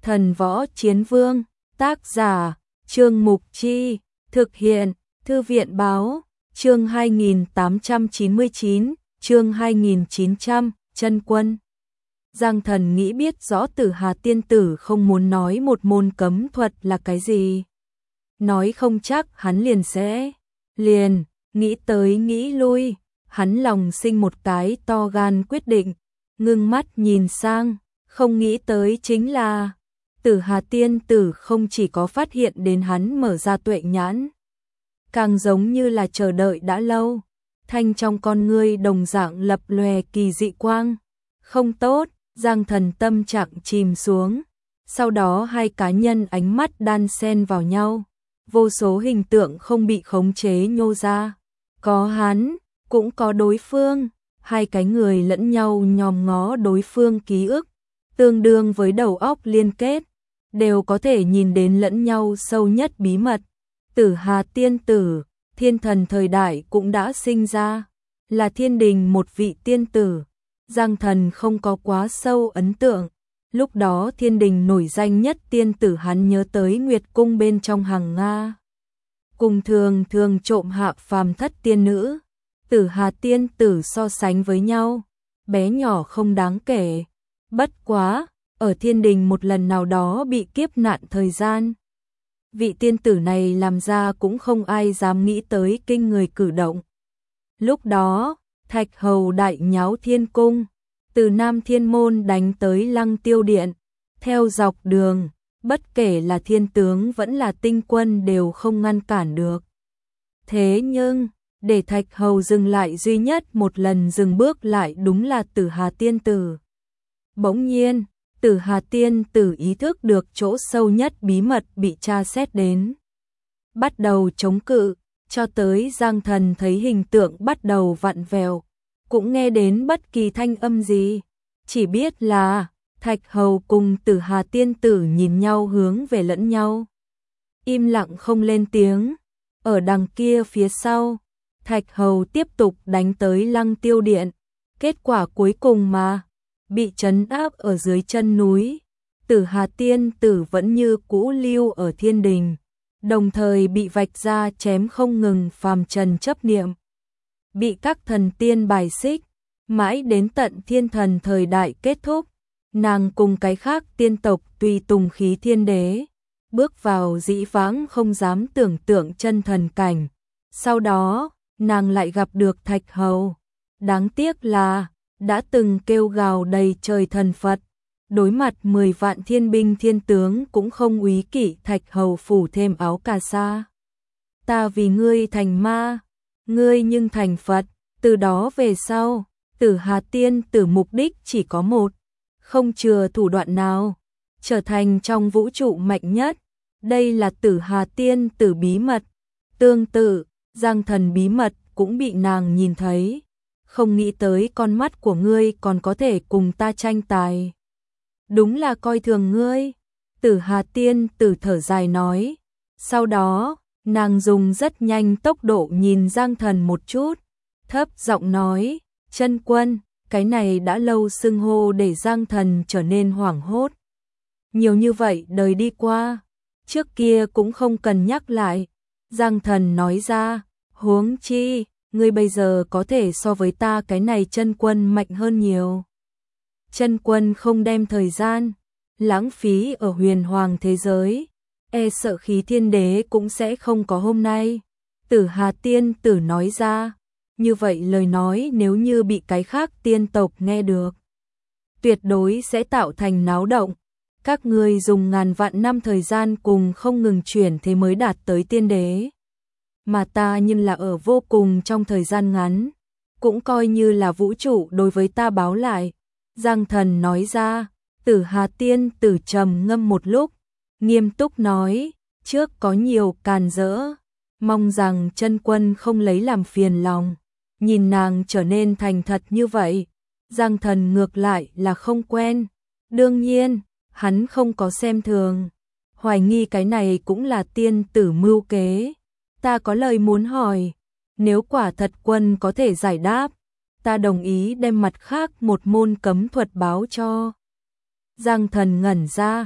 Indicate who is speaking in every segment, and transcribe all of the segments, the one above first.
Speaker 1: Thần Võ Chiến Vương, tác giả, Trương Mục Chi, thực hiện, Thư viện Báo, chương 2899, chương 2900, Chân Quân. Giang Thần nghĩ biết rõ Tử Hà tiên tử không muốn nói một môn cấm thuật là cái gì. Nói không chắc hắn liền sẽ, nghĩ tới nghĩ lui, hắn lòng sinh một cái to gan quyết định, ngưng mắt nhìn sang, không nghĩ tới chính là Tử Hà tiên tử không chỉ có phát hiện đến hắn mở ra tuệ nhãn, càng giống như là chờ đợi đã lâu, thanh trong con ngươi đồng dạng lập lòe kỳ dị quang. Không tốt, Giang Thần tâm trạng chìm xuống, sau đó hai cá nhân ánh mắt đan xen vào nhau, vô số hình tượng không bị khống chế nhô ra, có hắn, cũng có đối phương, hai cái người lẫn nhau nhòm ngó đối phương ký ức, tương đương với đầu óc liên kết, đều có thể nhìn đến lẫn nhau sâu nhất bí mật. Tử Hà tiên tử, thiên thần thời đại cũng đã sinh ra, là thiên đình một vị tiên tử. Giang Thần không có quá sâu ấn tượng, lúc đó thiên đình nổi danh nhất tiên tử hắn nhớ tới Nguyệt cung bên trong hàng Nga. Cùng thường trộm hạ phàm thất tiên nữ, Tử Hà tiên tử so sánh với nhau, bé nhỏ không đáng kể, bất quá, ở thiên đình một lần nào đó bị kiếp nạn thời gian. Vị tiên tử này làm ra cũng không ai dám nghĩ tới kinh người cử động. Lúc đó, Thạch Hầu đại nháo thiên cung, từ Nam Thiên Môn đánh tới Lăng Tiêu Điện, theo dọc đường, bất kể là thiên tướng vẫn là tinh quân đều không ngăn cản được. Thế nhưng, để Thạch Hầu dừng lại duy nhất một lần dừng bước lại đúng là Tử Hà tiên tử. Bỗng nhiên, Tử Hà tiên tử ý thức được chỗ sâu nhất bí mật bị tra xét đến. Bắt đầu chống cự, cho tới Giang Thần thấy hình tượng bắt đầu vặn vẹo, cũng nghe đến bất kỳ thanh âm gì, chỉ biết là Thạch Hầu cùng Tử Hà tiên tử nhìn nhau hướng về lẫn nhau. Im lặng không lên tiếng, ở đằng kia phía sau, Thạch Hầu tiếp tục đánh tới Lăng Tiêu Điện, kết quả cuối cùng mà bị trấn áp ở dưới chân núi. Tử Hà tiên tử vẫn như cũ lưu ở thiên đình, đồng thời bị vạch ra chém không ngừng phàm trần chấp niệm, bị các thần tiên bài xích, mãi đến tận thiên thần thời đại kết thúc, nàng cùng cái khác tiên tộc tùy tùng khí thiên đế, bước vào dĩ vãng không dám tưởng tượng chân thần cảnh. Sau đó, nàng lại gặp được Thạch Hầu. Đáng tiếc là, đã từng kêu gào đầy trời thần Phật, đối mặt 10 vạn thiên binh thiên tướng cũng không úy kỵ Thạch Hầu phủ thêm áo cà sa. Ta vì ngươi thành ma, ngươi nhưng thành Phật. Từ đó về sau, Tử Hà tiên tử mục đích chỉ có một, không chừa thủ đoạn nào, trở thành trong vũ trụ mạnh nhất. Đây là Tử Hà tiên tử bí mật. Tương tự, Giang Thần bí mật cũng bị nàng nhìn thấy. Không nghĩ tới con mắt của ngươi còn có thể cùng ta tranh tài. Đúng là coi thường ngươi. Tử Hà tiên tử thở dài nói. Sau đó, nàng dùng rất nhanh tốc độ nhìn Giang Thần một chút, thấp giọng nói, Chân Quân. Cái này đã lâu xưng hô để Giang Thần trở nên hoảng hốt. Nhiều như vậy đời đi qua, trước kia cũng không cần nhắc lại. Giang Thần nói ra, huống chi, ngươi bây giờ có thể so với ta cái này Chân Quân mạnh hơn nhiều. Chân Quân không đem thời gian lãng phí ở huyền hoàng thế giới, e sợ khí thiên đế cũng sẽ không có hôm nay. Tử Hà tiên tử nói ra, như vậy lời nói nếu như bị cái khác tiên tộc nghe được, tuyệt đối sẽ tạo thành náo động. Các ngươi dùng ngàn vạn năm thời gian cùng không ngừng chuyển thế mới đạt tới tiên đế, mà ta nhưng là ở vô cùng trong thời gian ngắn, cũng coi như là vũ trụ đối với ta báo lại. Giang Thần nói ra. Tử Hà tiên tử trầm ngâm một lúc, nghiêm túc nói, trước có nhiều càn rỡ, mong rằng Chân Quân không lấy làm phiền lòng. Nhìn nàng trở nên thành thật như vậy, Giang Thần ngược lại là không quen. Đương nhiên, hắn không có xem thường, hoài nghi cái này cũng là tiên tử mưu kế. Ta có lời muốn hỏi, nếu quả thật Quân có thể giải đáp, ta đồng ý đem mặt khác một môn cấm thuật báo cho. Giang Thần ngẩn ra,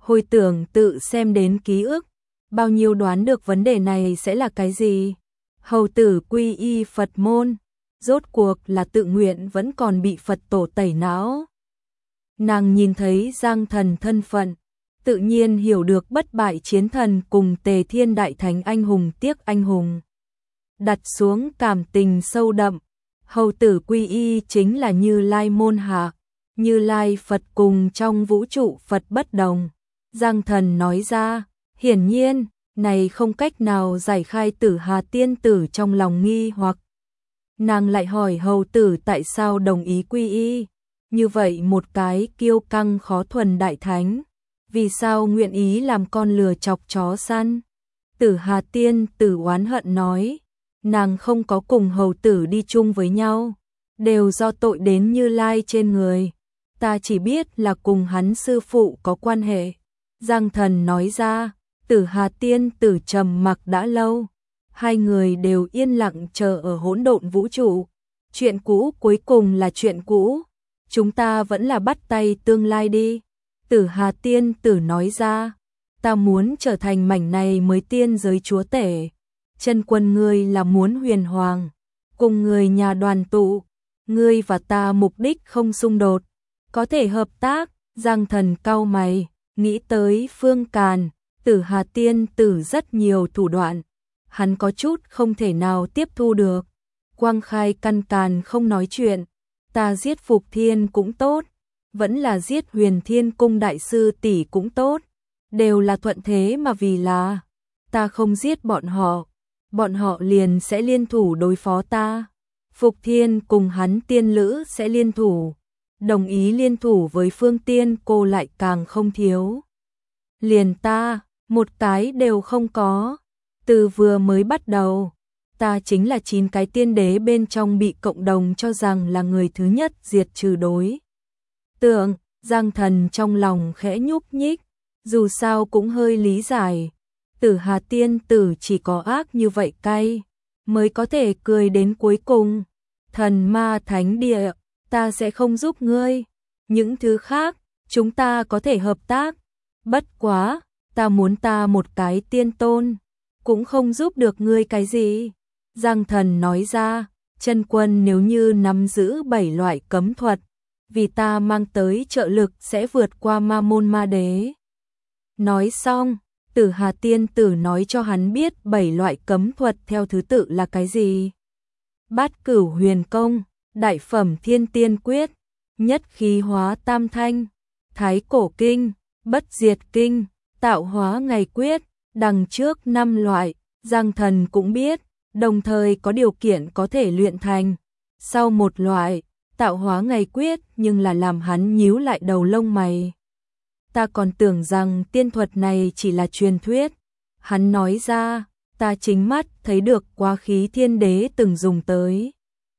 Speaker 1: hồi tưởng tự xem đến ký ức, bao nhiêu đoán được vấn đề này sẽ là cái gì. Hầu tử quy y Phật môn, rốt cuộc là tự nguyện vẫn còn bị Phật tổ tẩy não. Nàng nhìn thấy Giang Thần thân phận, tự nhiên hiểu được bất bại chiến thần cùng Tề Thiên Đại Thánh anh hùng tiếc anh hùng. Đặt xuống cảm tình sâu đậm, hầu tử quy y chính là Như Lai môn hạ, Như Lai Phật cùng trong vũ trụ Phật bất đồng. Giang Thần nói ra, hiển nhiên, này không cách nào giải khai Tử Hà tiên tử trong lòng nghi hoặc. Nàng lại hỏi hầu tử tại sao đồng ý quy y, như vậy một cái kiêu căng khó thuần đại thánh, vì sao nguyện ý làm con lừa chọc chó săn. Tử Hà tiên tử oán hận nói, nàng không có cùng hầu tử đi chung với nhau, đều do tội đến Như Lai trên người, ta chỉ biết là cùng hắn sư phụ có quan hệ. Giang Thần nói ra, Tử Hà tiên tử trầm mặc đã lâu, hai người đều yên lặng chờ ở hỗn độn vũ trụ. Chuyện cũ cuối cùng là chuyện cũ, chúng ta vẫn là bắt tay tương lai đi. Tử Hà tiên tử nói ra, ta muốn trở thành mảnh này mới tiên giới chúa tể. Chân Quân ngươi là muốn huyền hoàng, cùng người nhà đoàn tụ, ngươi và ta mục đích không xung đột, có thể hợp tác. Giang Thần cau mày, nghĩ tới Phương Càn, Tử Hà tiên tử rất nhiều thủ đoạn, hắn có chút không thể nào tiếp thu được. Quang Khai căn càn không nói chuyện, ta giết Phục Thiên cũng tốt, vẫn là giết Huyền Thiên cung đại sư tỷ cũng tốt, đều là thuận thế mà vì là ta không giết bọn họ liền sẽ liên thủ đối phó ta. Phục Thiên cùng hắn tiên lữ sẽ liên thủ, đồng ý liên thủ với Phương Tiên cô lại càng không thiếu. Liền ta, một cái đều không có. Từ vừa mới bắt đầu, ta chính là 9 cái tiên đế bên trong bị cộng đồng cho rằng là người thứ nhất diệt trừ đối tượng. Giang Thần trong lòng khẽ nhúc nhích, dù sao cũng hơi lý giải. Tử Hà tiên tử chỉ có ác như vậy cay, mới có thể cười đến cuối cùng. Thần ma thánh địa, ta sẽ không giúp ngươi. Những thứ khác, chúng ta có thể hợp tác. Bất quá, ta muốn ta một cái tiên tôn, cũng không giúp được ngươi cái gì. Giang Thần nói ra, Chân Quân nếu như nắm giữ 7 loại cấm thuật, vì ta mang tới trợ lực sẽ vượt qua ma môn ma đế. Nói xong, Tử Hà tiên tử nói cho hắn biết 7 loại cấm thuật theo thứ tự là cái gì. Bát Cửu Huyền Công, Đại Phẩm Thiên Tiên Quyết, Nhất Khí Hóa Tam Thanh, Thái Cổ Kinh, Bất Diệt Kinh, Tạo Hóa Ngày Quyết. Đằng trước 5 loại, Giang Thần cũng biết, đồng thời có điều kiện có thể luyện thành. Sau một loại, Tạo Hóa Ngày Quyết, nhưng là làm hắn nhíu lại đầu lông mày. Ta còn tưởng rằng tiên thuật này chỉ là truyền thuyết. Hắn nói ra, ta chính mắt thấy được quá khí thiên đế từng dùng tới.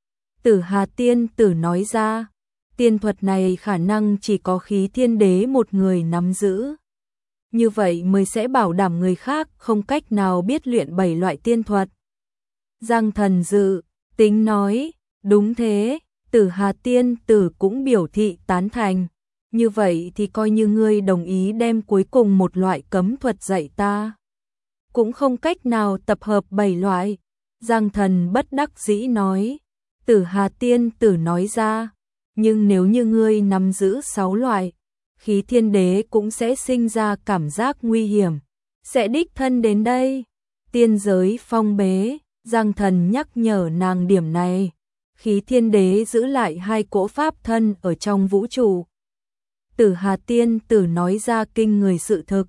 Speaker 1: Tử Hà tiên tử nói ra, tiên thuật này khả năng chỉ có khí thiên đế một người nắm giữ. Như vậy mới sẽ bảo đảm người khác không cách nào biết luyện 7 loại tiên thuật. Giang Thần dự tính nói, đúng thế. Tử Hà tiên tử cũng biểu thị tán thành. Như vậy thì coi như ngươi đồng ý đem cuối cùng một loại cấm thuật dạy ta. Cũng không cách nào tập hợp 7 loại. Giang Thần bất đắc dĩ nói. Tử Hà tiên tử nói ra, nhưng nếu như ngươi nắm giữ 6 loại, khí thiên đế cũng sẽ sinh ra cảm giác nguy hiểm, sẽ đích thân đến đây. Tiên giới phong bế, Giang Thần nhắc nhở nàng điểm này. Khí thiên đế giữ lại 2 cỗ pháp thân ở trong vũ trụ. Tử Hà tiên tử nói ra kinh người sự thực.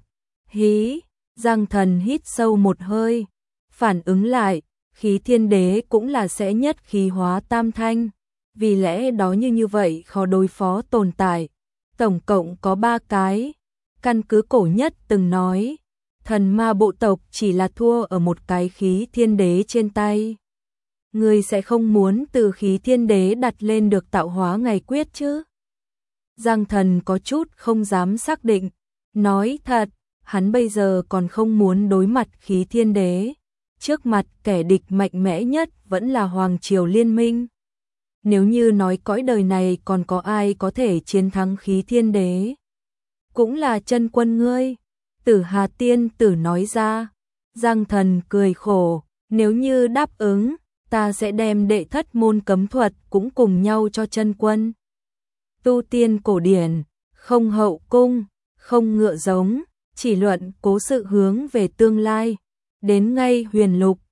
Speaker 1: Hí, Giang Thần hít sâu một hơi, phản ứng lại, khí thiên đế cũng là sẽ nhất khí hóa tam thanh. Vì lẽ đó như vậy khó đối phó tồn tại. Tổng cộng có 3 cái. Căn cứ cổ nhất từng nói, thần ma bộ tộc chỉ là thua ở một cái khí thiên đế trên tay. Người sẽ không muốn từ khí thiên đế đặt lên được Tạo Hóa Ngày Quyết chứ? Giang Thần có chút không dám xác định. Nói thật, hắn bây giờ còn không muốn đối mặt khí thiên đế. Trước mặt kẻ địch mạnh mẽ nhất vẫn là Hoàng Triều Liên Minh. Nếu như nói cõi đời này còn có ai có thể chiến thắng khí thiên đế, cũng là chân quân ngươi. Tử Hà tiên tử nói ra. Giang Thần cười khổ, nếu như đáp ứng, ta sẽ đem đệ thất môn cấm thuật cũng cùng nhau cho chân quân. Tu tiên cổ điển, không hậu cung, không ngựa giống, chỉ luận cố sự hướng về tương lai. Đến ngay huyền lục,